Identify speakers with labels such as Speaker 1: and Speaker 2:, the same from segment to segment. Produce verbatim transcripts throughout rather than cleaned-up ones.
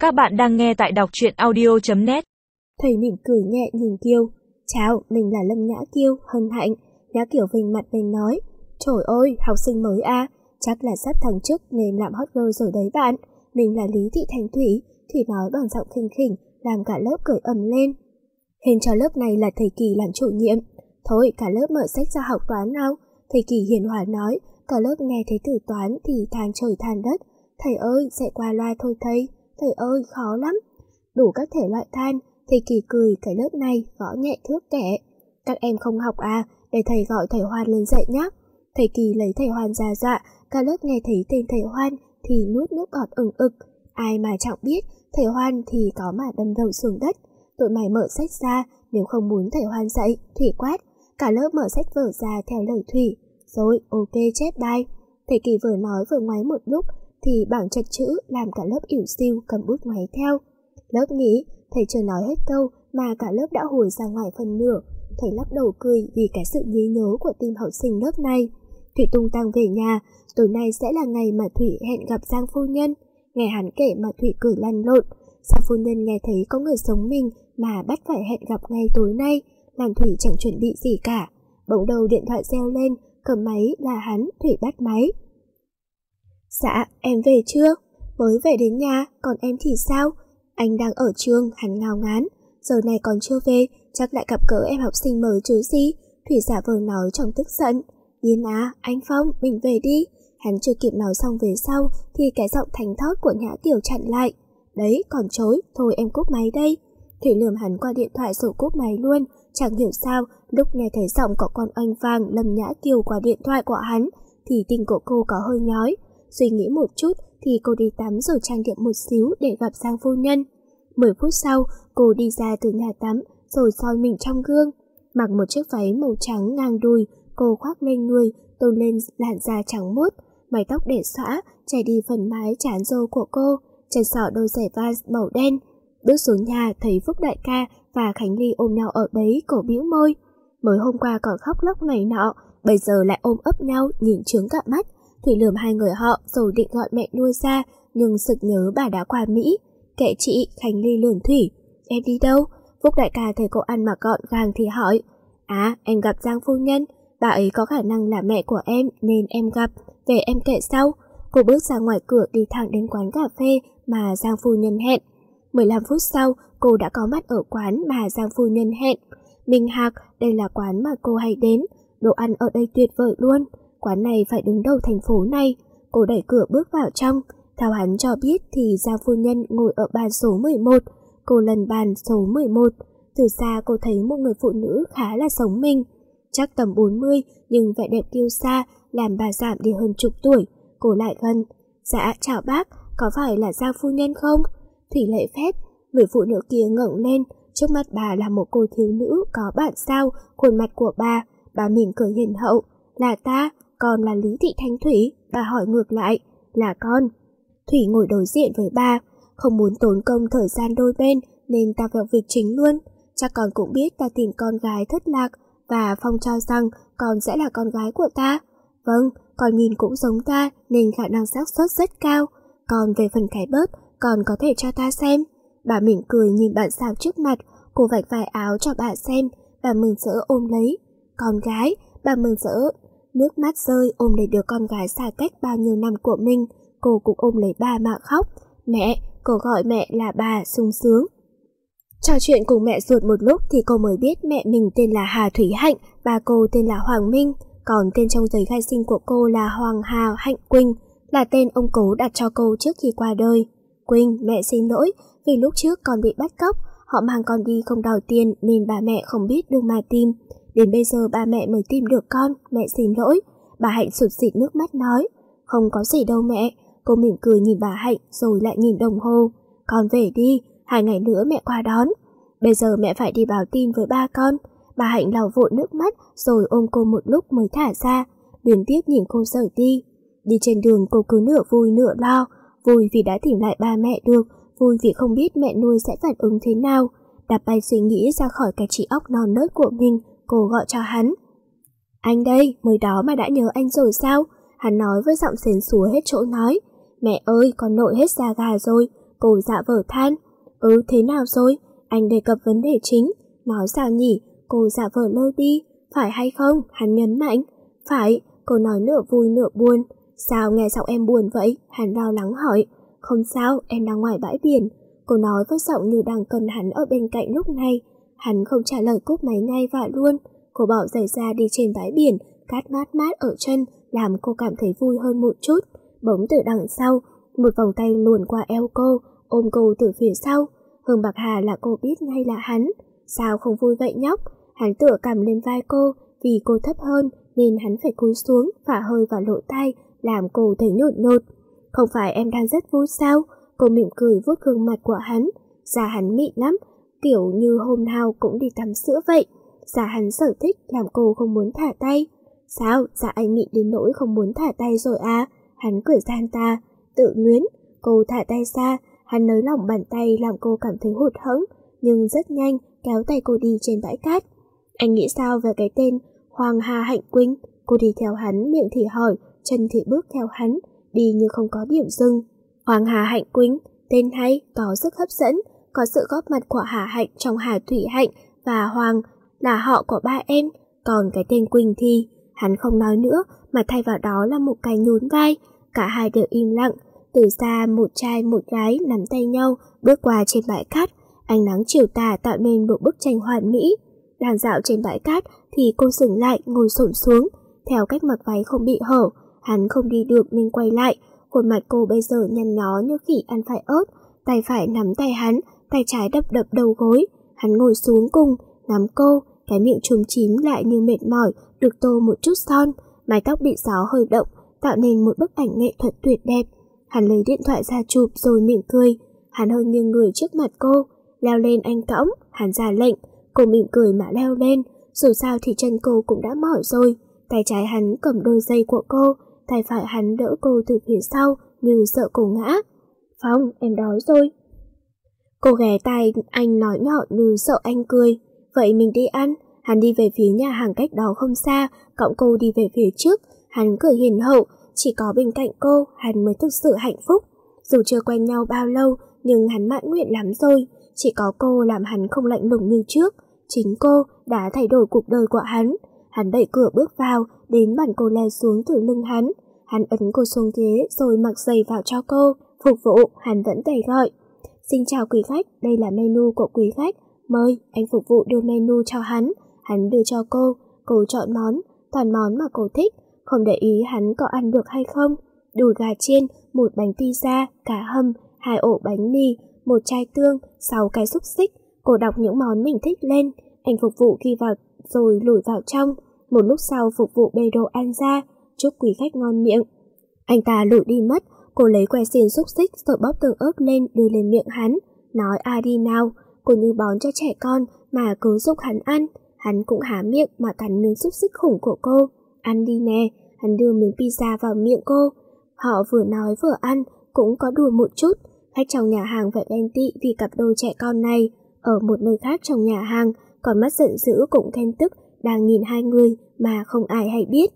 Speaker 1: Các bạn đang nghe tại đọc truyện audio chấm net.
Speaker 2: Thầy mỉm cười nhẹ nhìn Kiều. Chào, mình là Lâm Nhã Kiều, hân hạnh. Nhã Kiều vinh mặt lên nói. Trời ơi, học sinh mới à, chắc là sắp thăng chức nên làm hot girl rồi đấy bạn. Mình là Lý Thị Thanh Thủy. Thủy nói bằng giọng khinh khỉnh, làm cả lớp cười ầm lên. Hình cho lớp này là thầy Kỳ làm chủ nhiệm. Thôi, cả lớp mở sách ra học toán nào. Thầy Kỳ hiền hòa nói. Cả lớp nghe thấy từ toán thì than trời than đất. Thầy ơi, sẽ qua loa thôi thầy. Thầy ơi, khó lắm. Đủ các thể loại than. Thầy Kỳ cười cái lớp này gõ nhẹ thước kẻ. Các em không học à, để thầy gọi thầy Hoan lên dạy nhé. Thầy Kỳ lấy thầy Hoan ra dọa. Cả lớp nghe thấy tên thầy Hoan thì nuốt nước bọt ừng ực. Ai mà chẳng biết, thầy Hoan thì có mà đâm đầu xuống đất. Tụi mày mở sách ra, nếu không muốn thầy Hoan dạy, Thủy quát. Cả lớp mở sách vở ra theo lời Thủy. Rồi, ok chép bài. Thầy Kỳ vừa nói vừa ngoáy một lúc thì bảng chật chữ làm cả lớp ỉu xìu cầm bút ngoáy theo. Lớp nghĩ thầy chưa nói hết câu mà cả lớp đã hùa ra ngoài phần nửa. Thầy lắc đầu cười vì cái sự nhí nhố của team học sinh lớp này. Thủy tung tăng về nhà. Tối nay sẽ là ngày mà Thủy hẹn gặp Giang phu nhân. Nghe hắn kể mà Thủy cười lăn lộn. Giang phu nhân nghe thấy có người sống mình mà bắt phải hẹn gặp ngay tối nay, làm Thủy chẳng chuẩn bị gì cả. Bỗng đầu điện thoại reo lên, cầm máy là hắn. Thủy bắt máy. Dạ, em về chưa? Mới về đến nhà, còn em thì sao? Anh đang ở trường, hắn ngao ngán. Giờ này còn chưa về, chắc lại gặp cỡ em học sinh mới chứ gì? Thủy giả vờ nói trong tức giận. Điên à, anh Phong, mình về đi. Hắn chưa kịp nói xong về sau thì cái giọng thánh thót của Nhã Kiều chặn lại. Đấy, còn chối, thôi em cúp máy đây. Thủy lườm hắn qua điện thoại rồi cúp máy luôn. Chẳng hiểu sao, lúc nghe thấy giọng có con oanh vàng Lâm Nhã Kiều qua điện thoại của hắn thì tình của cô có hơi nhói. Suy nghĩ một chút thì cô đi tắm rồi trang điểm một xíu để gặp Giang phu nhân. Mười phút sau, cô đi ra từ nhà tắm rồi soi mình trong gương. Mặc một chiếc váy màu trắng ngang đùi, cô khoác lên người, tôn lên làn da trắng muốt, mái tóc để xõa, chảy đi phần mái trán râu của cô, chân sọ đôi giày Vans màu đen. Bước xuống nhà thấy Phúc đại ca và Khánh Ly ôm nhau ở đấy, cổ bĩu môi. Mới hôm qua còn khóc lóc này nọ, bây giờ lại ôm ấp nhau nhìn trướng cả mắt. Thủy lườm hai người họ rồi định gọi mẹ nuôi ra, nhưng sực nhớ bà đã qua Mỹ. Kệ chị, Khánh Ly lườm Thủy. Em đi đâu? Phúc đại ca thấy cô ăn mặc gọn gàng thì hỏi. À, em gặp Giang phu nhân. Bà ấy có khả năng là mẹ của em nên em gặp. Về em kể sau. Cô bước ra ngoài cửa đi thẳng đến quán cà phê mà Giang phu nhân hẹn. mười lăm phút sau, cô đã có mặt ở quán mà Giang phu nhân hẹn. Minh Hạc, đây là quán mà cô hay đến. Đồ ăn ở đây tuyệt vời luôn. Quán này phải đứng đầu thành phố này. Cô đẩy cửa bước vào trong. Theo hắn cho biết thì Giang phu nhân ngồi ở bàn số mười một. Cô lần bàn số mười một. Từ xa cô thấy một người phụ nữ khá là sống mình. Chắc tầm bốn mươi nhưng vẻ đẹp kiêu sa làm bà giảm đi hơn chục tuổi. Cô lại gần. Dạ chào bác, có phải là Giang phu nhân không? Thủy lễ phép. Người phụ nữ kia ngẩng lên. Trước mắt bà là một cô thiếu nữ có bản sao. Khuôn mặt của bà, bà mỉm cười hiền hậu. Là ta, con là Lý Thị Thanh Thủy. Bà hỏi ngược lại. Là con. Thủy ngồi đối diện với bà. Không muốn tốn công thời gian đôi bên nên ta vào việc chính luôn. Chắc con cũng biết ta tìm con gái thất lạc và Phong cho rằng con sẽ là con gái của ta. Vâng, con nhìn cũng giống ta nên khả năng xác suất rất cao. Còn về phần cái bớt, con có thể cho ta xem. Bà mỉm cười nhìn bạn sao trước mặt. Cô vạch vài áo cho bà xem. Bà mừng rỡ ôm lấy. Con gái, bà mừng rỡ. Nước mắt rơi ôm lấy đứa con gái xa cách bao nhiêu năm của mình. Cô cũng ôm lấy bà mà khóc. Mẹ, cô gọi mẹ là bà sung sướng. Trò chuyện cùng mẹ ruột một lúc thì cô mới biết mẹ mình tên là Hà Thủy Hạnh, bà cô tên là Hoàng Minh, còn tên trong giấy khai sinh của cô là Hoàng Hà Hạnh Quỳnh, là tên ông cố đặt cho cô trước khi qua đời. Quỳnh, mẹ xin lỗi, vì lúc trước con bị bắt cóc, họ mang con đi không đòi tiền nên bà mẹ không biết đường mà tìm. Đến bây giờ ba mẹ mới tìm được con, mẹ xin lỗi. Bà Hạnh sụt sịt nước mắt nói. Không có gì đâu mẹ. Cô mỉm cười nhìn bà Hạnh rồi lại nhìn đồng hồ. Con về đi, hai ngày nữa mẹ qua đón. Bây giờ mẹ phải đi báo tin với ba con. Bà Hạnh lau vội nước mắt rồi ôm cô một lúc mới thả ra. Luyến tiếc nhìn cô rời đi. Đi trên đường cô cứ nửa vui nửa lo. Vui vì đã tìm lại ba mẹ được, vui vì không biết mẹ nuôi sẽ phản ứng thế nào. Đạp bay suy nghĩ ra khỏi cái trí óc non nớt của mình, cô gọi cho hắn. Anh đây, mới đó mà đã nhớ anh rồi sao? Hắn nói với giọng xến xúa hết chỗ nói. Mẹ ơi, con nội hết da gà rồi. Cô dạ vờ than. Ừ, thế nào rồi? Anh đề cập vấn đề chính. Nói sao nhỉ? Cô dạ vờ lơ đi. Phải hay không? Hắn nhấn mạnh. Phải, cô nói nửa vui nửa buồn. Sao nghe giọng em buồn vậy? Hắn lo lắng hỏi. Không sao, em đang ngoài bãi biển. Cô nói với giọng như đang cần hắn ở bên cạnh lúc này. Hắn không trả lời, cúp máy ngay và luôn. Cô bỏ giày ra đi trên bãi biển, cát mát mát ở chân, làm cô cảm thấy vui hơn một chút. Bỗng từ đằng sau, một vòng tay luồn qua eo cô, ôm cô từ phía sau. Hương Bạc Hà là cô biết ngay là hắn. Sao không vui vậy nhóc? Hắn tựa cằm lên vai cô, vì cô thấp hơn nên hắn phải cúi xuống phả hơi vào lỗ tai, làm cô thấy nhột nhột. Không phải em đang rất vui sao? Cô mỉm cười vuốt gương mặt của hắn. Da hắn mịn lắm, kiểu như hôm nào cũng đi tắm sữa vậy. Da hắn sở thích làm cô không muốn thả tay. Sao? Da anh mịn đến nỗi không muốn thả tay rồi à? Hắn cười gian ta, tự luyến. Cô thả tay ra, hắn nới lỏng bàn tay làm cô cảm thấy hụt hẫng, nhưng rất nhanh kéo tay cô đi trên bãi cát. Anh nghĩ sao về cái tên Hoàng Hà Hạnh Quỳnh? Cô đi theo hắn, miệng thì hỏi, chân thì bước theo hắn, đi như không có điểm dừng. Hoàng Hà Hạnh Quỳnh, tên hay, có sức hấp dẫn, có sự góp mặt của Hà Hạnh trong Hà Thủy Hạnh và Hoàng là họ của ba em, còn cái tên Quỳnh thì... Hắn không nói nữa mà thay vào đó là một cái nhún vai. Cả hai đều im lặng. Từ xa một trai một gái nắm tay nhau bước qua trên bãi cát. Ánh nắng chiều tà tạo nên một bức tranh hoàn mỹ. Đang dạo trên bãi cát thì cô dừng lại, ngồi xổm xuống. Theo cách mặc váy không bị hở, hắn không đi được nên quay lại. Khuôn mặt cô bây giờ nhăn nhó như khỉ ăn phải ớt. Tay phải nắm tay hắn, tay trái đập đập đầu gối. Hắn ngồi xuống cùng, nắm cô. Cái miệng trùm chím lại như mệt mỏi, được tô một chút son, mái tóc bị gió hơi động, tạo nên một bức ảnh nghệ thuật tuyệt đẹp. Hắn lấy điện thoại ra chụp rồi mỉm cười. Hắn hơi nghiêng người trước mặt cô, leo lên anh cõng. Hắn ra lệnh, cô mỉm cười mà leo lên. Dù sao thì chân cô cũng đã mỏi rồi. Tay trái hắn cầm đôi dây của cô, tay phải hắn đỡ cô từ phía sau như sợ cô ngã. Phong, em đói rồi. Cô ghé tai anh nói nhỏ như sợ anh cười. Vậy mình đi ăn. Hắn đi về phía nhà hàng cách đó không xa, cõng cô đi về phía trước. Hắn cười hiền hậu, chỉ có bên cạnh cô hắn mới thực sự hạnh phúc. Dù chưa quen nhau bao lâu nhưng hắn mãn nguyện lắm rồi. Chỉ có cô làm hắn không lạnh lùng như trước. Chính cô đã thay đổi cuộc đời của hắn. Hắn đẩy cửa bước vào, đến bàn cô leo xuống từ lưng hắn. Hắn ấn cô xuống ghế rồi mặc giày vào cho cô. Phục vụ, hắn vẫn tay gọi. Xin chào quý khách, đây là menu của quý khách. Mời, anh phục vụ đưa menu cho hắn. Hắn đưa cho cô, cô chọn món, toàn món mà cô thích, không để ý hắn có ăn được hay không. Đùi gà chiên, một bánh pizza, cá hầm, hai ổ bánh mì, một chai tương, sáu cái xúc xích. Cô đọc những món mình thích lên, anh phục vụ ghi vào rồi lùi vào trong. Một lúc sau phục vụ bê đồ ăn ra, chúc quý khách ngon miệng. Anh ta lùi đi mất, cô lấy que xiên xúc xích rồi bóp tương ớt lên đưa lên miệng hắn, nói a đi nào. Cô như bón cho trẻ con mà cứ giúp hắn ăn. Hắn cũng há miệng mà cắn miếng xúc xích khủng của cô. Ăn đi nè. Hắn đưa miếng pizza vào miệng cô. Họ vừa nói vừa ăn, cũng có đùa một chút. Khách trong nhà hàng phải ghen tị vì cặp đôi trẻ con này. Ở một nơi khác trong nhà hàng, còn mắt giận dữ cũng ghen tức đang nhìn hai người mà không ai hay biết.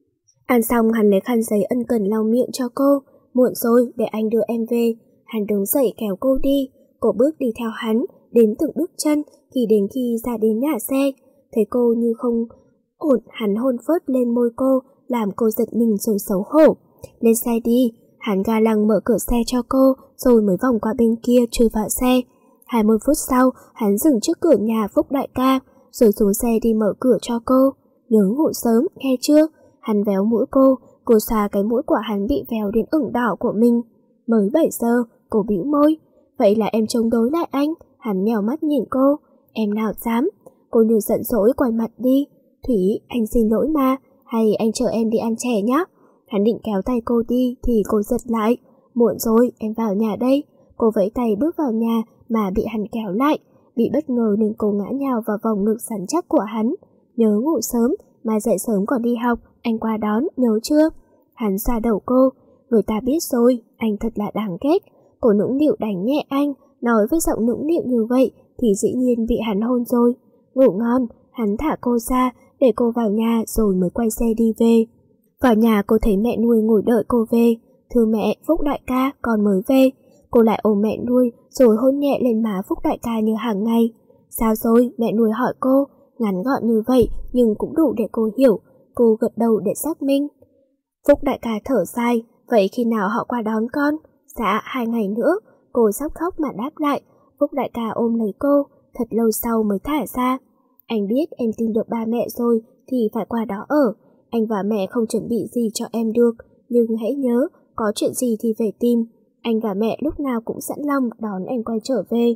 Speaker 2: Ăn xong hắn lấy khăn giấy ân cần lau miệng cho cô. Muộn rồi, để anh đưa em về. Hắn đứng dậy kéo cô đi. Cô bước đi theo hắn, đến từng bước chân thì đến khi ra đến nhà xe. Thấy cô như không ổn, hắn hôn phớt lên môi cô, làm cô giật mình rồi xấu hổ. Lên xe đi. Hắn ga lăng mở cửa xe cho cô, rồi mới vòng qua bên kia chui vào xe. hai mươi phút sau, hắn dừng trước cửa nhà Phúc đại ca, rồi xuống xe đi mở cửa cho cô. Nhớ ngủ sớm, nghe chưa? Hắn véo mũi cô, cô xoa cái mũi của hắn bị véo đến ửng đỏ của mình. Mới bảy giờ, cô bĩu môi. Vậy là em chống đối lại anh? Hắn nhèo mắt nhìn cô. Em nào dám? Cô như giận dỗi quay mặt đi. Thủy, anh xin lỗi mà, hay anh chờ em đi ăn chè nhé. Hắn định kéo tay cô đi thì cô giật lại. Muộn rồi, em vào nhà đây. Cô vẫy tay bước vào nhà mà bị hắn kéo lại. Bị bất ngờ nên cô ngã nhào vào vòng ngực săn chắc của hắn. Nhớ ngủ sớm, mai dậy sớm còn đi học, anh qua đón, nhớ chưa? Hắn xoa đầu cô. Người ta biết rồi, anh thật là đáng ghét. Cô nũng nịu đánh nhẹ anh, nói với giọng nũng nịu như vậy thì dĩ nhiên bị hắn hôn rồi. Ngủ ngon, hắn thả cô ra để cô vào nhà rồi mới quay xe đi về. Vào nhà cô thấy mẹ nuôi ngồi đợi cô về. Thưa mẹ, Phúc đại ca, con mới về. Cô lại ôm mẹ nuôi rồi hôn nhẹ lên má Phúc đại ca như hàng ngày. Sao rồi? Mẹ nuôi hỏi cô, ngắn gọn như vậy nhưng cũng đủ để cô hiểu. Cô gật đầu để xác minh. Phúc đại ca thở dài, vậy khi nào họ qua đón con? Dạ, hai ngày nữa. Cô sắp khóc mà đáp lại. Phúc đại ca ôm lấy cô, thật lâu sau mới thả ra. Anh biết em tin được ba mẹ rồi thì phải qua đó ở. Anh và mẹ không chuẩn bị gì cho em được, nhưng hãy nhớ, có chuyện gì thì về tìm. Anh và mẹ lúc nào cũng sẵn lòng đón em quay trở về.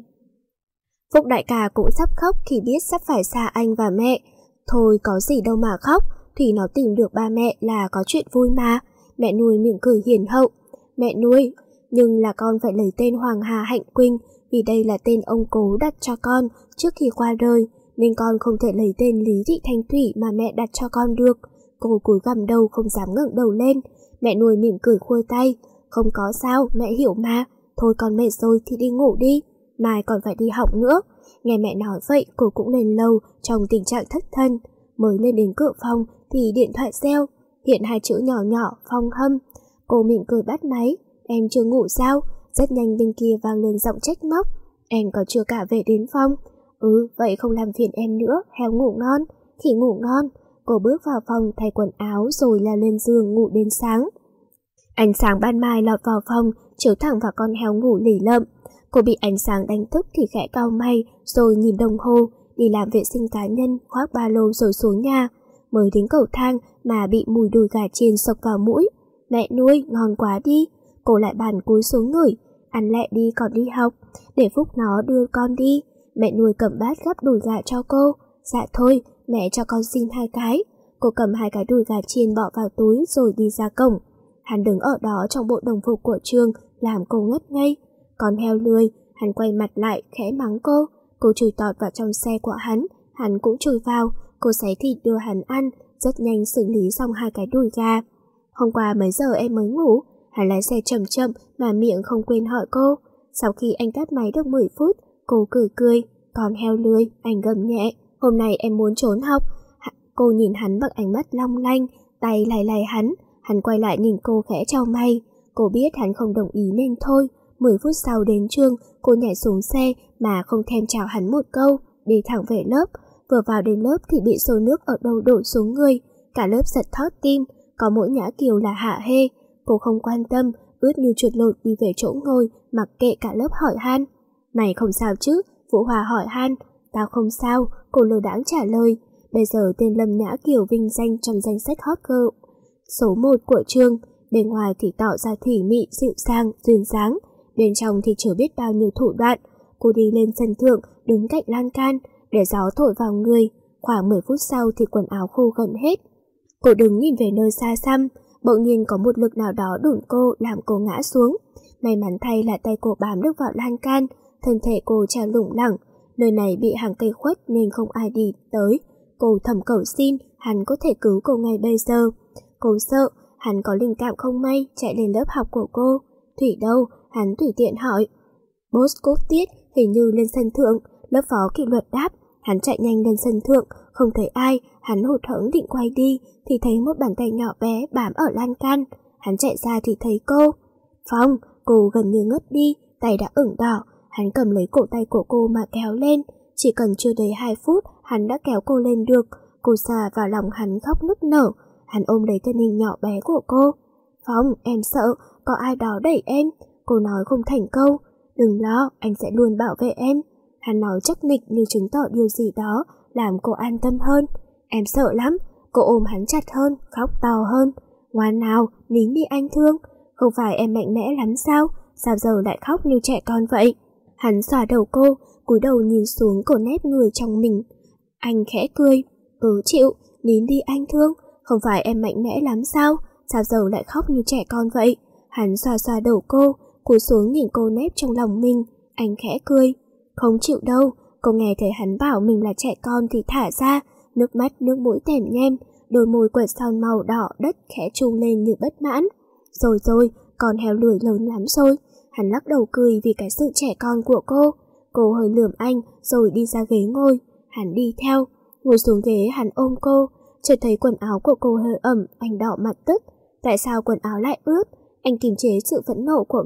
Speaker 2: Phúc đại ca cũng sắp khóc khi biết sắp phải xa anh và mẹ. Thôi có gì đâu mà khóc, Thủy nó tìm được ba mẹ là có chuyện vui mà. Mẹ nuôi mỉm cười hiền hậu. Mẹ nuôi, nhưng là con phải lấy tên Hoàng Hà Hạnh Quỳnh, vì đây là tên ông cố đặt cho con trước khi qua đời, nên con không thể lấy tên Lý Thị Thanh Thủy mà mẹ đặt cho con được. Cô cúi gằm đầu không dám ngẩng đầu lên. Mẹ nuôi mỉm cười khua tay. Không có sao, mẹ hiểu mà. Thôi con mệt rồi thì đi ngủ đi, mai còn phải đi học nữa. Nghe mẹ nói vậy, cô cũng lên lầu trong tình trạng thất thần. Mới lên đến cửa phòng thì điện thoại reo, hiện hai chữ nhỏ nhỏ Phong Hâm. Cô mỉm cười bắt máy. Em chưa ngủ sao? Rất nhanh bên kia vang lên giọng trách móc. Em còn chưa cả về đến phòng. Ừ, vậy không làm phiền em nữa, heo ngủ ngon. Khỉ ngủ ngon. Cô bước vào phòng thay quần áo rồi là lên giường ngủ đến sáng. Ánh sáng ban mai lọt vào phòng, chiếu thẳng vào con heo ngủ lì lợm. Cô bị ánh sáng đánh thức thì khẽ cau mày, rồi nhìn đồng hồ, đi làm vệ sinh cá nhân, khoác ba lô rồi xuống nhà. Mới đến cầu thang mà bị mùi đùi gà chiên sộc vào mũi. Mẹ nuôi, ngon quá đi. Cô lại bàn cúi xuống ngửi. Ăn lẹ đi còn đi học, để Phúc nó đưa con đi. Mẹ nuôi cầm bát gắp đùi gà cho cô. Dạ thôi, mẹ cho con xin hai cái. Cô cầm hai cái đùi gà chiên bỏ vào túi rồi đi ra cổng. Hắn đứng ở đó trong bộ đồng phục của trường, làm cô ngất ngây. Con heo lười, hắn quay mặt lại khẽ mắng cô. Cô chui tọt vào trong xe của hắn, hắn cũng chui vào. Cô xé thịt đưa hắn ăn, rất nhanh xử lý xong hai cái đùi gà. Hôm qua mấy giờ em mới ngủ? Hắn lái xe chậm chậm mà miệng không quên hỏi cô. Sau khi anh tắt máy được mười phút, cô cười cười. Con heo lười, anh gầm nhẹ. Hôm nay em muốn trốn học. Cô nhìn hắn bằng ánh mắt long lanh, tay lay lay hắn. Hắn quay lại nhìn cô khẽ chau mày. Cô biết hắn không đồng ý nên thôi. Mười phút sau đến trường, cô nhảy xuống xe mà không thèm chào hắn một câu, đi thẳng về lớp. Vừa vào đến lớp thì bị xô nước ở đâu đổ xuống người. Cả lớp giật thót tim, có mỗi Nhã Kiều là hạ hê. Cô không quan tâm, ướt như chuột lột đi về chỗ ngồi, mặc kệ cả lớp hỏi han. Mày không sao chứ? Vũ Hòa hỏi han. Tao không sao, cô lơ đãng trả lời. Bây giờ tên Lâm Nhã Kiều vinh danh trong danh sách hot girl số một của trường. Bên ngoài thì tỏ ra thủy mị, dịu dàng, duyên dáng. Bên trong thì chưa biết bao nhiêu thủ đoạn. Cô đi lên sân thượng, đứng cạnh lan can, để gió thổi vào người. Khoảng mười phút sau thì quần áo khô gần hết. Cô đứng nhìn về nơi xa xăm. Bỗng nhiên có một lực nào đó đụng cô, làm cô ngã xuống. May mắn thay là tay cô bám được vào lan can, thân thể cô treo lủng lẳng. Nơi này bị hàng cây khuất nên không ai đi tới. Cô thầm cầu xin hắn có thể cứu cô ngay bây giờ. Cô sợ hắn có linh cảm không may chạy lên lớp học của cô. Thủy đâu? Hắn tùy tiện hỏi. Boss cúp tiết hình như lên sân thượng. Lớp phó kỷ luật đáp. Hắn chạy nhanh lên sân thượng, không thấy ai. Hắn hụt hẫng định quay đi thì thấy một bàn tay nhỏ bé bám ở lan can. Hắn chạy ra thì thấy cô. Phong, cô gần như ngất đi, tay đã ửng đỏ. Hắn cầm lấy cổ tay của cô mà kéo lên. Chỉ cần chưa đầy hai phút, hắn đã kéo cô lên được. Cô xà vào lòng hắn khóc nức nở. Hắn ôm lấy thân hình nhỏ bé của cô. Phong, em sợ, có ai đó đẩy em. Cô nói không thành câu. Đừng lo, anh sẽ luôn bảo vệ em. Hắn nói chắc nịch như chứng tỏ điều gì đó, làm cô an tâm hơn. Em sợ lắm. Cô ôm hắn chặt hơn, khóc to hơn. Ngoan nào, nín đi anh thương. Không phải em mạnh mẽ lắm sao? Sao giờ lại khóc như trẻ con vậy? Hắn xòa đầu cô, cúi đầu nhìn xuống cô nép người trong mình. Anh khẽ cười. Ừ chịu, nín đi anh thương. Không phải em mạnh mẽ lắm sao? Sao giờ lại khóc như trẻ con vậy? Hắn xoa xoa đầu cô, cúi xuống nhìn cô nép trong lòng mình. Anh khẽ cười. Không chịu đâu. Cô nghe thấy hắn bảo mình là trẻ con thì thả ra. Nước mắt nước mũi tèm nhem, đôi môi quẹt son màu đỏ đất khẽ trung lên như bất mãn. Rồi rồi, con heo lười lớn lắm rồi. Hắn lắc đầu cười vì cái sự trẻ con của cô. Cô hơi lườm anh rồi đi ra ghế ngồi. Hắn đi theo. Ngồi xuống ghế hắn ôm cô. Chợt thấy quần áo của cô hơi ẩm, anh đỏ mặt tức. Tại sao quần áo lại ướt? Anh kiềm chế sự phẫn nộ của mình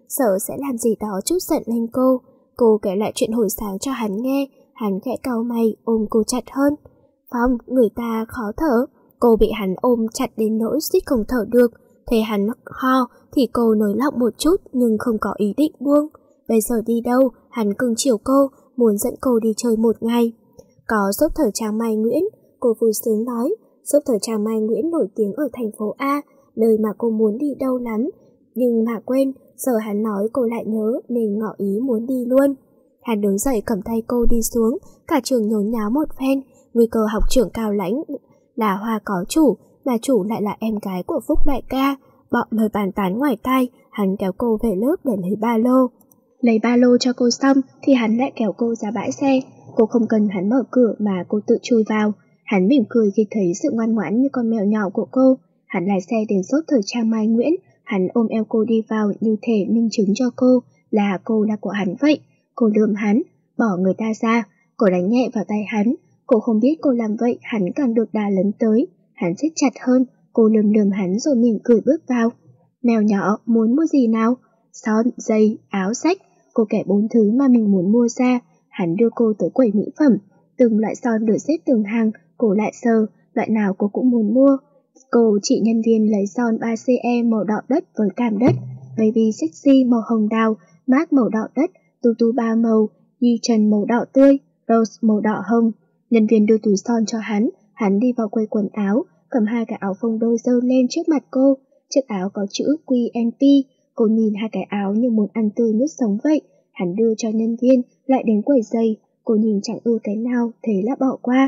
Speaker 2: sợ sẽ làm gì đó chút giận lên cô. Cô kể lại chuyện hồi sáng cho hắn nghe, hắn khẽ cau mày ôm cô chặt hơn. Phong, người ta khó thở. Cô bị hắn ôm chặt đến nỗi suýt không thở được. Thấy hắn ho thì cô nới lỏng một chút nhưng không có ý định buông. Bây giờ đi đâu, hắn cưng chiều cô, muốn dẫn cô đi chơi một ngày. Có shop thời trang Mai Nguyễn, cô vui sướng nói. Shop thời trang Mai Nguyễn nổi tiếng ở thành phố A, nơi mà cô muốn đi đâu lắm. Nhưng mà quên, giờ hắn nói cô lại nhớ nên ngỏ ý muốn đi luôn. Hắn đứng dậy cầm tay cô đi xuống, cả trường nhốn nháo một phen. Nguy cơ học trưởng cao lãnh là Hoa có chủ, mà chủ lại là em gái của Phúc đại ca. Bọn lời bàn tán ngoài tai, hắn kéo cô về lớp để lấy ba lô. Lấy ba lô cho cô xong thì hắn lại kéo cô ra bãi xe. Cô không cần hắn mở cửa mà cô tự chui vào. Hắn mỉm cười khi thấy sự ngoan ngoãn như con mèo nhỏ của cô. Hắn lái xe đến shop thời trang Mai Nguyễn. Hắn ôm eo cô đi vào như thể minh chứng cho cô là cô là của hắn vậy. Cô lườm hắn, bỏ người ta ra. Cô đánh nhẹ vào tay hắn. Cô không biết cô làm vậy hắn càng được đà lấn tới. Hắn siết chặt hơn. Cô lườm lườm hắn rồi mỉm cười bước vào. Mèo nhỏ, muốn mua gì nào? Son, giày, áo, sách. Cô kể bốn thứ mà mình muốn mua ra. Hắn đưa cô tới quầy mỹ phẩm. Từng loại son được xếp từng hàng. Cô lại sờ, loại nào cô cũng muốn mua. Cô chị nhân viên lấy son ba xê e màu đỏ đất với cam đất, Baby Sexy màu hồng đào, Marc màu đỏ đất, Tutu ba màu, Di Trần màu đỏ tươi, Rose màu đỏ hồng. Nhân viên đưa túi son cho hắn. Hắn đi vào quầy quần áo, cầm hai cái áo phông đôi giơ lên trước mặt cô. Chiếc áo có chữ quy en pê. Cô nhìn hai cái áo như muốn ăn tươi nuốt sống vậy. Hắn đưa cho nhân viên, lại đến quầy giày. Cô nhìn chẳng ưa cái nào, thế là bỏ qua.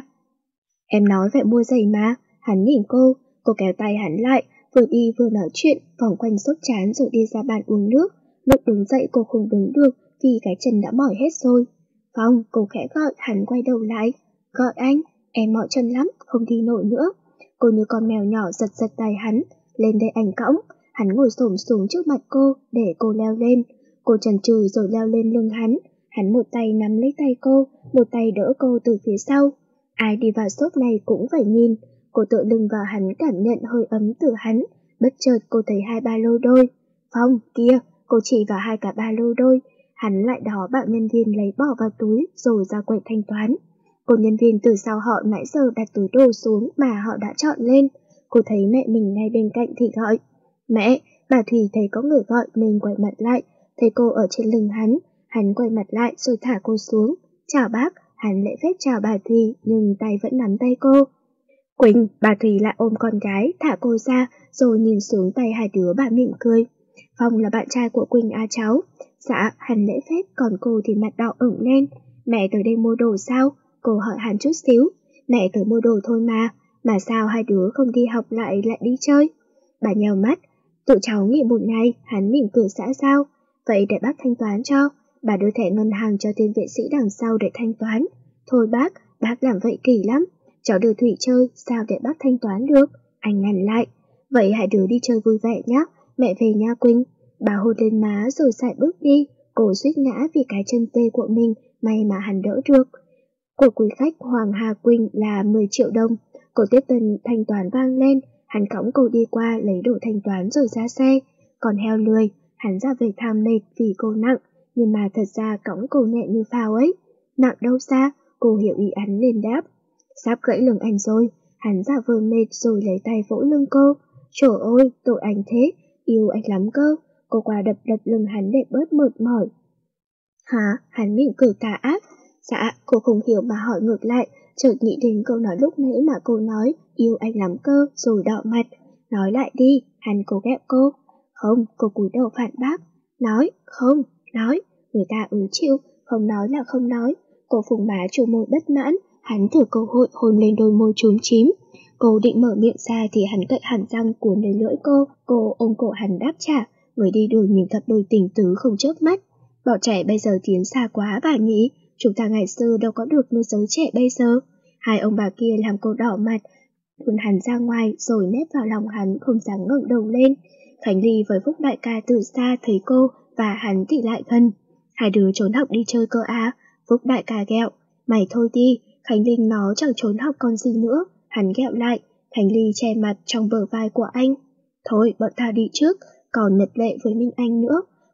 Speaker 2: Em nói phải mua giày mà. Hắn nhìn cô, cô kéo tay hắn lại, vừa đi vừa nói chuyện, vòng quanh sốt chán rồi đi ra bàn uống nước. Lúc đứng dậy cô không đứng được vì cái chân đã mỏi hết rồi. Phong, cô khẽ gọi, hắn quay đầu lại. Gọi anh, em mỏi chân lắm, không đi nổi nữa. Cô như con mèo nhỏ giật giật tay hắn, lên đây anh cõng. Hắn ngồi xổm xuống trước mặt cô để cô leo lên. Cô chần chừ rồi leo lên lưng hắn. Hắn một tay nắm lấy tay cô, một tay đỡ cô từ phía sau. Ai đi vào shop này cũng phải nhìn. Cô tựa lưng vào hắn cảm nhận hơi ấm từ hắn. Bất chợt cô thấy hai ba lô đôi. Phong, kia, cô chỉ vào hai cả ba lô đôi. Hắn lại đó bảo nhân viên lấy bỏ vào túi rồi ra quầy thanh toán. Cô nhân viên từ sau họ nãy giờ đặt túi đồ xuống mà họ đã chọn lên. Cô thấy mẹ mình ngay bên cạnh thì gọi. Mẹ, bà Thùy thấy có người gọi nên quay mặt lại. Thấy cô ở trên lưng hắn. Hắn quay mặt lại rồi thả cô xuống. Chào bác, hắn lễ phép chào bà Thùy nhưng tay vẫn nắm tay cô. Quỳnh, bà Thùy lại ôm con gái, thả cô ra, rồi nhìn xuống tay hai đứa bà mỉm cười. Phong là bạn trai của Quỳnh à cháu? Dạ, hắn lễ phép, còn cô thì mặt đỏ ửng lên. Mẹ tới đây mua đồ sao? Cô hỏi hắn chút xíu. Mẹ tới mua đồ thôi mà, mà sao hai đứa không đi học lại lại đi chơi? Bà nhèo mắt, tụi cháu nghỉ một ngày, hắn mỉm cười xã giao. Vậy để bác thanh toán cho. Bà đưa thẻ ngân hàng cho tên vệ sĩ đằng sau để thanh toán. Thôi bác, bác làm vậy kỳ lắm. Cháu đưa Thủy chơi, sao để bác thanh toán được? Anh ngăn lại. Vậy hai đứa đi chơi vui vẻ nhé, mẹ về nha Quỳnh. Bà hôn lên má rồi sải bước đi. Cô suýt ngã vì cái chân tê của mình, may mà hắn đỡ được. Của quý khách Hoàng Hà Quỳnh là mười triệu đồng. Cô tiếp tân thanh toán vang lên. Hắn cõng cô đi qua lấy đồ thanh toán rồi ra xe. Còn heo lười, hắn ra về tham mệt vì cô nặng, nhưng mà thật ra cõng cô nhẹ như phao ấy. Nặng đâu xa, cô hiểu ý hắn nên đáp. Sắp gãy lưng anh rồi. Hắn giả vờ mệt rồi lấy tay vỗ lưng cô. Trời ơi, tội anh thế, yêu anh lắm cơ. Cô qua đập đập lưng hắn để bớt mệt mỏi. Hả? Hắn mỉm cười tà ác. Dạ, cô không hiểu mà hỏi ngược lại, chợt nghĩ đến câu nói lúc nãy mà cô nói yêu anh lắm cơ rồi đỏ mặt. Nói lại đi, hắn cố ghẹo cô. Không, cô cúi đầu phản bác. Nói, không, nói. Người ta ứ chịu, không nói là không nói. Cô phùng má chủ môi bất mãn. Hắn thử cơ hội hôn lên đôi môi chúm chím. Cô định mở miệng ra thì hắn cậy hẳn răng cuốn lấy lưỡi cô. Cô ôm cổ hắn đáp trả. Người đi đường nhìn cặp đôi tình tứ không chớp mắt. Bọn trẻ bây giờ tiến xa quá bà nhỉ. Chúng ta ngày xưa đâu có được như giới trẻ bây giờ. Hai ông bà kia làm cô đỏ mặt, đùn hắn ra ngoài rồi nép vào lòng hắn không dám ngẩng đầu lên. Khánh Ly với Phúc đại ca từ xa thấy cô và hắn thì lại gần. Hai đứa trốn học đi chơi cơ à? Phúc đại ca ghẹo. Mày thôi đi, Khánh Linh nó chẳng trốn học còn gì nữa. Hắn ghẹo lại. Khánh Ly che mặt trong bờ vai của anh. Thôi bọn tao đi trước, còn Nhật Lệ với Minh Anh nữa.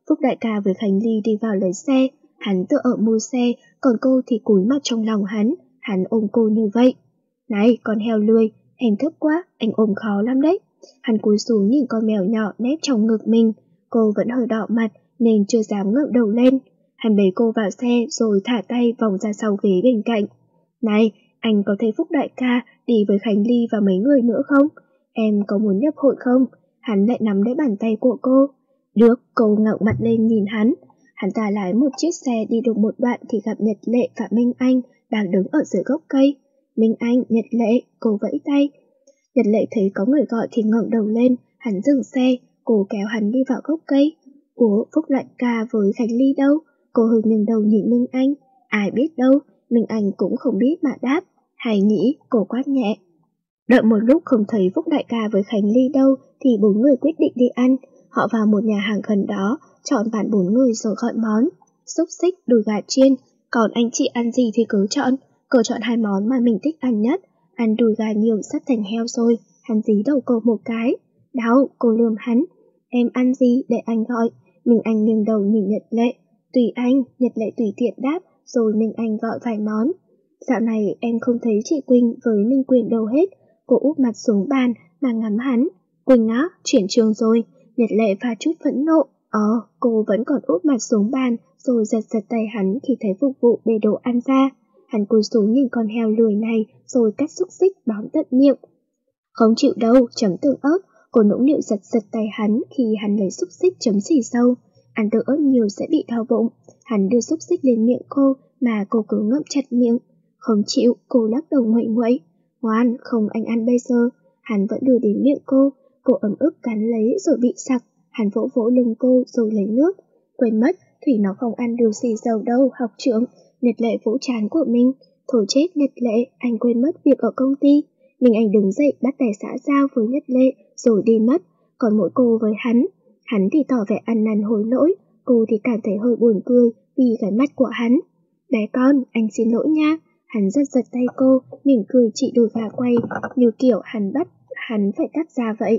Speaker 2: Phúc đại ca với Khánh Ly đi vào lấy xe, hắn tựa ở mui xe, còn cô thì cúi mặt trong lòng hắn, hắn ôm cô như vậy. Này, con heo lười, em thấp quá, anh ôm khó lắm đấy. Hắn cúi xuống nhìn con mèo nhỏ nép trong ngực mình, cô vẫn hơi đỏ mặt nên chưa dám ngẩng đầu lên. Hắn bế cô vào xe rồi thả tay vòng ra sau ghế bên cạnh. Này, anh có thấy Phúc đại ca đi với Khánh Ly và mấy người nữa không? Em có muốn nhập hội không? Hắn lại nắm lấy bàn tay của cô. Được, cô ngẩng mặt lên nhìn hắn. Hắn ta lái một chiếc xe đi được một đoạn thì gặp Nhật Lệ và Minh Anh đang đứng ở dưới gốc cây. Minh Anh, Nhật Lệ, cô vẫy tay. Nhật Lệ thấy có người gọi thì ngẩng đầu lên, hắn dừng xe, cô kéo hắn đi vào gốc cây. Ủa, Phúc đại ca với Khánh Ly đâu? Cô hơi nghiêng đầu nhìn Minh Anh. Ai biết đâu, Minh Anh cũng không biết mà đáp. Hay nhỉ, cô quát nhẹ. Đợi một lúc không thấy Phúc đại ca với Khánh Ly đâu thì bốn người quyết định đi ăn. Họ vào một nhà hàng gần đó, chọn bàn bốn người rồi gọi món. Xúc xích, đùi gà chiên, còn anh chị ăn gì thì cứ chọn. Cô chọn hai món mà mình thích ăn nhất. Ăn đùi gà nhiều sắp thành heo rồi. Hắn dí đầu cô một cái. Đau, cô lườm hắn. Em ăn gì để anh gọi? Minh Anh nghiêng đầu nhìn Nhật Lệ. Tùy anh, Nhật Lệ tùy tiện đáp, rồi Minh Anh gọi vài món. Dạo này em không thấy chị Quỳnh với Minh Quyền đâu hết. Cô úp mặt xuống bàn mà ngắm hắn. Quỳnh á, chuyển trường rồi. Nhật Lệ pha chút phẫn nộ. Ờ, cô vẫn còn úp mặt xuống bàn, rồi giật giật tay hắn khi thấy phục vụ bê đồ ăn ra. Hắn cúi xuống nhìn con heo lười này, rồi cắt xúc xích bám tận miệng. Không chịu đâu, chấm tương ớt. Cô nũng nịu giật giật tay hắn khi hắn lấy xúc xích chấm xì sâu. Ăn tương ớt nhiều sẽ bị đau bụng. Hắn đưa xúc xích lên miệng cô, mà cô cứ ngậm chặt miệng. Không chịu, cô lắc đầu nguậy nguậy. Ngoan, không anh ăn bây giờ. Hắn vẫn đưa đến miệng cô. Cô ấm ức cắn lấy rồi bị sặc. Hắn vỗ vỗ lưng cô rồi lấy nước. Quên mất, Thủy nó không ăn được xì dầu đâu, học trưởng. Nhật Lệ vỗ trán của mình. Thôi chết Nhật Lệ, anh quên mất việc ở công ty. Minh Anh đứng dậy bắt tay xã giao với Nhật Lệ rồi đi mất. Còn mỗi cô với hắn. Hắn thì tỏ vẻ ăn năn hối lỗi. Cô thì cảm thấy hơi buồn cười vì cái mắt của hắn. Bé con, anh xin lỗi nha. Hắn giật giật tay cô, mỉm cười chị đùi gà quay, như kiểu hắn bắt, hắn phải cắt ra vậy.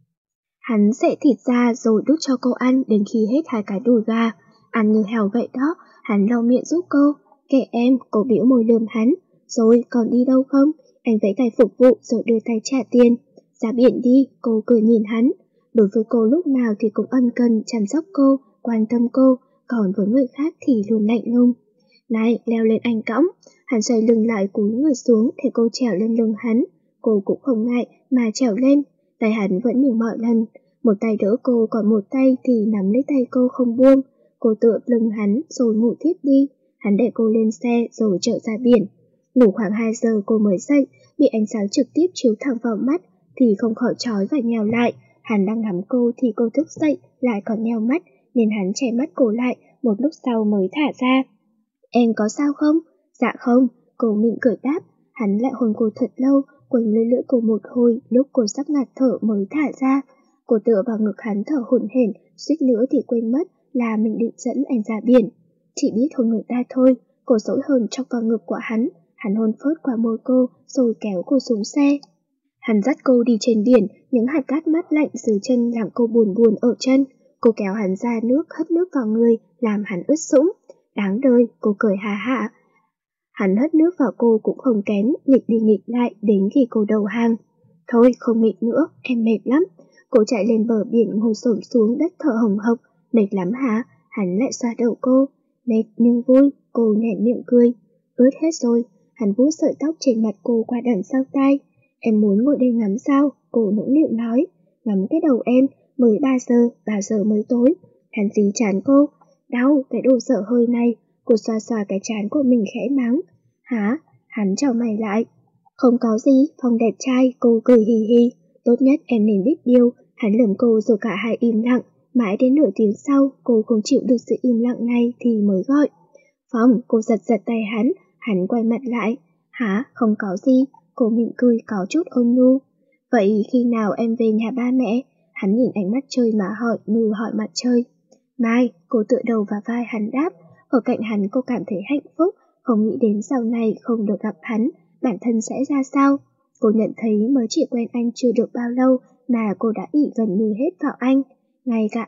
Speaker 2: Hắn xẻ thịt ra rồi đút cho cô ăn đến khi hết hai cái đùi gà. Ăn như heo vậy đó, hắn lau miệng giúp cô. Kệ em, cô bĩu môi lườm hắn. Rồi, còn đi đâu không? Anh vẫy tay phục vụ rồi đưa tay trả tiền. Ra biển đi, cô cười nhìn hắn. Đối với cô lúc nào thì cũng ân cần, chăm sóc cô, quan tâm cô, còn với người khác thì luôn lạnh lùng. Này, leo lên anh cõng. Hắn xoay lưng lại cúi người xuống để cô trèo lên lưng hắn. Cô cũng không ngại mà trèo lên. Tay hắn vẫn như mọi lần. Một tay đỡ cô, còn một tay thì nắm lấy tay cô không buông. Cô tựa lưng hắn rồi ngủ tiếp đi. Hắn để cô lên xe rồi chở ra biển. Ngủ khoảng hai giờ cô mới dậy, bị ánh sáng trực tiếp chiếu thẳng vào mắt thì không khỏi chói và nhèo lại. Hắn đang ngắm cô thì cô thức dậy lại còn nheo mắt, nên hắn che mắt cô lại, một lúc sau mới thả ra. Em có sao không? Dạ không, cô mỉm cười đáp. Hắn lại hôn cô thật lâu, quấn lấy lưỡi cô một hồi, lúc cô sắp ngạt thở mới thả ra. Cô tựa vào ngực hắn thở hổn hển, suýt nữa thì quên mất là mình định dẫn anh ra biển. Chỉ biết hôn người ta thôi. Cô dỗi hơn chọc vào ngực của hắn. Hắn hôn phớt qua môi cô rồi kéo cô xuống xe. Hắn dắt cô đi trên biển, những hạt cát mát lạnh dưới chân làm cô buồn buồn ở chân. Cô kéo hắn ra nước, hất nước vào người, làm hắn ướt sũng. Đáng đời, cô cười hà hả. Hắn hất nước vào cô cũng không kém, nghịch đi nghịch lại đến khi cô đầu hàng. Thôi không nghịch nữa, em mệt lắm. Cô chạy lên bờ biển ngồi xổm xuống đất thở hồng hộc. Mệt lắm hả? Hắn lại xoa đầu cô. Mệt nhưng vui, cô nhẹn miệng cười. Ướt hết rồi. Hắn vuốt sợi tóc trên mặt cô qua đằng sau tai. Em muốn ngồi đây ngắm sao? Cô nũng nịu nói. Ngắm cái đầu em, mới ba giờ, ba giờ mới tối. Hắn dí chán cô. Đau, cái đồ dở hơi này. Cô xoa xoa cái trán của mình khẽ mắng. Hả? Hắn chào mày lại. Không có gì, Phong đẹp trai, cô cười hì hì. Tốt nhất em nên biết điều. Hắn lườm cô rồi cả hai im lặng. Mãi đến nửa tiếng sau, cô không chịu được sự im lặng này thì mới gọi. Phong, cô giật giật tay hắn. Hắn quay mặt lại. Hả? Không có gì. Cô mỉm cười có chút ôn nhu. Vậy khi nào em về nhà ba mẹ? Hắn nhìn ánh mắt chơi mà hỏi như hỏi mặt chơi. Mai, cô tựa đầu vào vai hắn đáp. Ở cạnh hắn cô cảm thấy hạnh phúc, không nghĩ đến sau này không được gặp hắn, bản thân sẽ ra sao. Cô nhận thấy mới chỉ quen anh chưa được bao lâu mà cô đã ỷ gần như hết vào anh. Ngay cả ăn,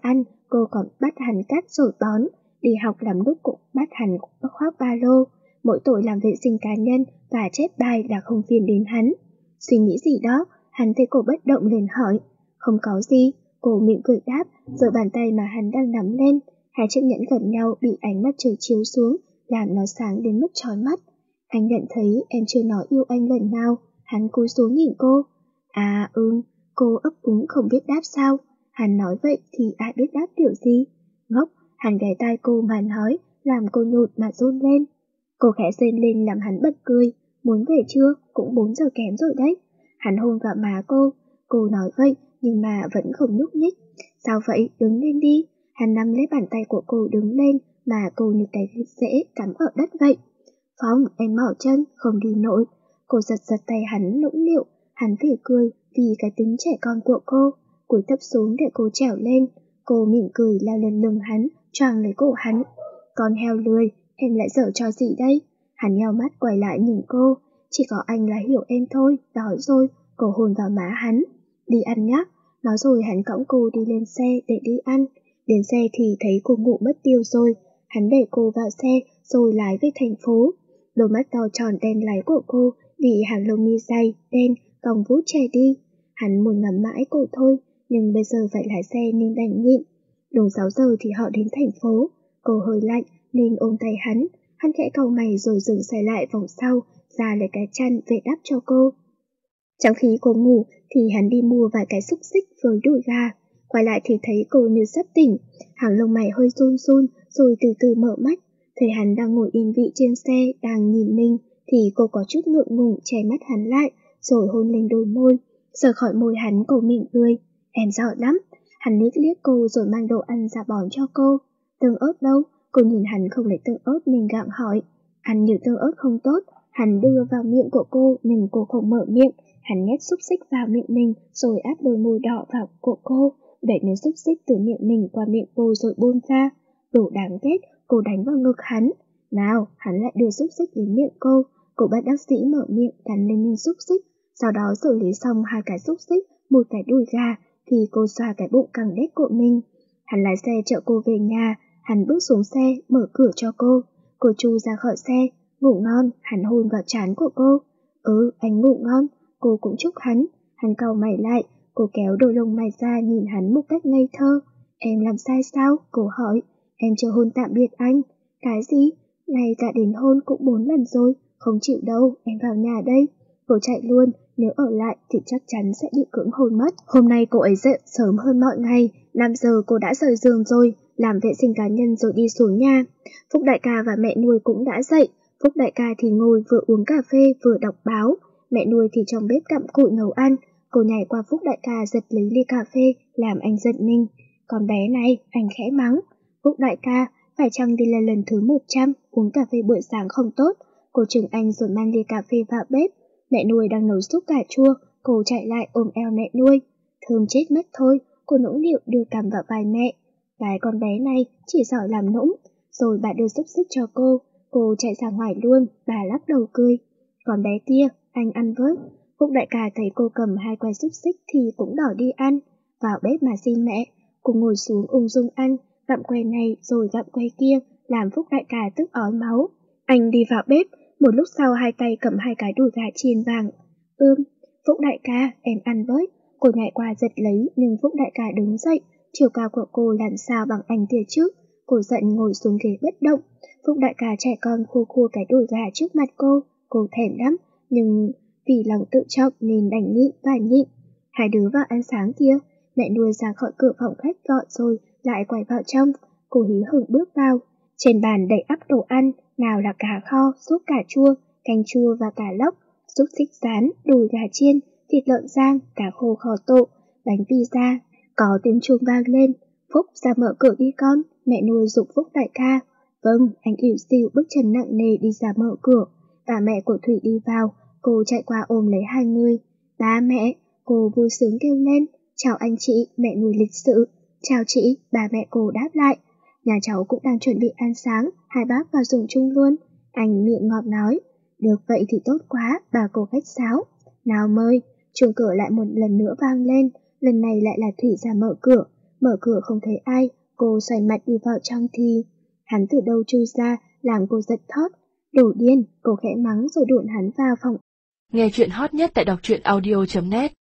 Speaker 2: cô còn bắt hắn cắt rồi bón, đi học làm lúc cũng bắt hắn khoác ba lô, mỗi tội làm vệ sinh cá nhân và chép bài là không phiền đến hắn. Suy nghĩ gì đó, hắn thấy cô bất động liền hỏi, không có gì, cô mỉm cười đáp, giơ bàn tay mà hắn đang nắm lên, hai chiếc nhẫn gần nhau bị ánh mặt trời chiếu xuống, làm nó sáng đến mức chói mắt. Anh nhận thấy em chưa nói yêu anh lần nào, hắn cúi xuống nhìn cô. À ừm, cô ấp úng không biết đáp sao, hắn nói vậy thì ai biết đáp điều gì. Ngốc, hắn ghé tai cô mà nói, làm cô nhột mà run lên. Cô khẽ rên lên làm hắn bật cười, muốn về chưa, cũng bốn giờ kém rồi đấy. Hắn hôn vào má cô, cô nói vậy nhưng mà vẫn không nhúc nhích. Sao vậy, đứng lên đi. Hắn nắm lấy bàn tay của cô đứng lên mà cô như cái rễ cắm ở đất vậy. Phong, em mỏi chân, không đi nổi. Cô giật giật tay hắn nũng nịu, hắn phỉ cười vì cái tính trẻ con của cô, cúi thấp xuống để cô trèo lên. Cô mỉm cười lao lên lưng hắn, choàng lấy cổ hắn. Con heo lười, em lại dở trò gì đây? Hắn nheo mắt quay lại nhìn cô, chỉ có anh là hiểu em thôi, đói rồi, cô hôn vào má hắn. Đi ăn nhá. Nói rồi hắn cõng cô đi lên xe để đi ăn. Đến xe thì thấy cô ngủ mất tiêu rồi, hắn để cô vào xe rồi lái về thành phố. Đôi mắt to tròn đen láy của cô bị hàng lông mi dày, đen, cong vút che đi. Hắn muốn ngắm mãi cô thôi, nhưng bây giờ phải lái xe nên đành nhịn. Đúng sáu giờ thì họ đến thành phố, cô hơi lạnh nên ôm tay hắn. Hắn khẽ cau mày rồi dừng xe lại vòng sau, ra lấy cái chăn về đắp cho cô. Trong khi cô ngủ thì hắn đi mua vài cái xúc xích với đùi gà. Quay lại thì thấy cô như sắp tỉnh, hàng lông mày hơi run run rồi từ từ mở mắt. Thấy hắn đang ngồi yên vị trên xe đang nhìn mình thì cô có chút ngượng ngùng che mắt hắn lại rồi hôn lên đôi môi. Rời khỏi môi hắn cô mỉm cười. Em giỏi lắm. Hắn liếc liếc cô rồi mang đồ ăn ra bón cho cô. Tương ớt đâu? Cô nhìn hắn không lấy tương ớt nên gặng hỏi. Ăn nhiều tương ớt không tốt. Hắn đưa vào miệng của cô nhưng cô không mở miệng. Hắn nhét xúc xích vào miệng mình rồi áp đôi môi đỏ vào của cô, đẩy miếng xúc xích từ miệng mình qua miệng cô rồi buông ra. Đồ đáng ghét, cô đánh vào ngực hắn. Nào, hắn lại đưa xúc xích đến miệng cô. Cô bắt bác sĩ mở miệng cắn lên miếng xúc xích, sau đó xử lý xong hai cái xúc xích, một cái đùi gà, thì cô xoa cái bụng căng đét của mình. Hắn lái xe chở cô về nhà, hắn bước xuống xe, mở cửa cho cô. Cô chui ra khỏi xe, ngủ ngon, hắn hôn vào trán của cô. Ừ, anh ngủ ngon. Cô cũng chúc hắn. Hắn cau mày lại, cô kéo đôi lông mày ra nhìn hắn một cách ngây thơ. Em làm sai sao? Cô hỏi. Em chưa hôn tạm biệt anh. Cái gì? Ngay cả đến hôn cũng bốn lần rồi. Không chịu đâu, em vào nhà đây. Cô chạy luôn, nếu ở lại thì chắc chắn sẽ bị cưỡng hôn mất. Hôm nay cô ấy dậy sớm hơn mọi ngày. năm giờ cô đã rời giường rồi, làm vệ sinh cá nhân rồi đi xuống nhà. Phúc đại ca và mẹ nuôi cũng đã dậy. Phúc đại ca thì ngồi vừa uống cà phê vừa đọc báo. Mẹ nuôi thì trong bếp cặm cụi nấu ăn. Cô nhảy qua Phúc đại ca giật lấy ly cà phê, làm anh giận mình. Con bé này, anh khẽ mắng. Phúc đại ca, phải chăng đây là lần thứ một trăm uống cà phê buổi sáng không tốt? Cô chừng anh rồi mang ly cà phê vào bếp. Mẹ nuôi đang nấu súp cà chua, cô chạy lại ôm eo mẹ nuôi. Thơm chết mất thôi, cô nũng nịu đưa cằm vào vai mẹ. Cái con bé này chỉ giỏi làm nũng. Rồi bà đưa xúc xích cho cô, cô chạy ra ngoài luôn, bà lắc đầu cười. Con bé kia, anh ăn với. Phúc đại ca thấy cô cầm hai que xúc xích thì cũng đòi đi ăn. Vào bếp mà xin mẹ, cô ngồi xuống ung dung ăn, gặm que này rồi gặm que kia, làm Phúc đại ca tức ói máu. Anh đi vào bếp, một lúc sau hai tay cầm hai cái đùi gà chiên vàng. Ưm, Phúc đại ca, em ăn với. Cô nhảy qua giật lấy nhưng Phúc đại ca đứng dậy, chiều cao của cô làm sao bằng anh kia trước. Cô giận ngồi xuống ghế bất động. Phúc đại ca trẻ con khua khua cái đùi gà trước mặt cô, cô thèm lắm, nhưng vì lòng tự trọng nên đành nhịn và nhịn. Hai đứa vào ăn sáng kia. Mẹ nuôi ra khỏi cửa phòng khách gọi rồi lại quay vào trong. Cô hí hửng bước vào. Trên bàn đầy ắp đồ ăn, nào là cà kho, súp cà chua, canh chua và cà lóc, xúc xích rán, đùi gà chiên, thịt lợn rang, cá khô kho tộ, bánh pizza. Có tiếng chuông vang lên. Phúc ra mở cửa đi con. Mẹ nuôi giục Phúc đại ca. Vâng, anh ỉu xìu bước chân nặng nề đi ra mở cửa. Và mẹ của Thủy đi vào. Cô chạy qua ôm lấy hai người. Ba mẹ, cô vui sướng kêu lên. Chào anh chị, mẹ nuôi lịch sự. Chào chị, bà mẹ cô đáp lại. Nhà cháu cũng đang chuẩn bị ăn sáng, hai bác vào dùng chung luôn. Anh miệng ngọt nói. Được vậy thì tốt quá, bà cô khách sáo. Nào mời. Chuông cửa lại một lần nữa vang lên. Lần này lại là Thủy ra mở cửa. Mở cửa không thấy ai, cô xoay mặt đi vào trong thì hắn từ đâu chui ra, làm cô giật thót. Đồ điên, cô khẽ mắng rồi đuổi hắn vào phòng.
Speaker 1: Nghe chuyện hot nhất tại đọc truyện audio chấm net.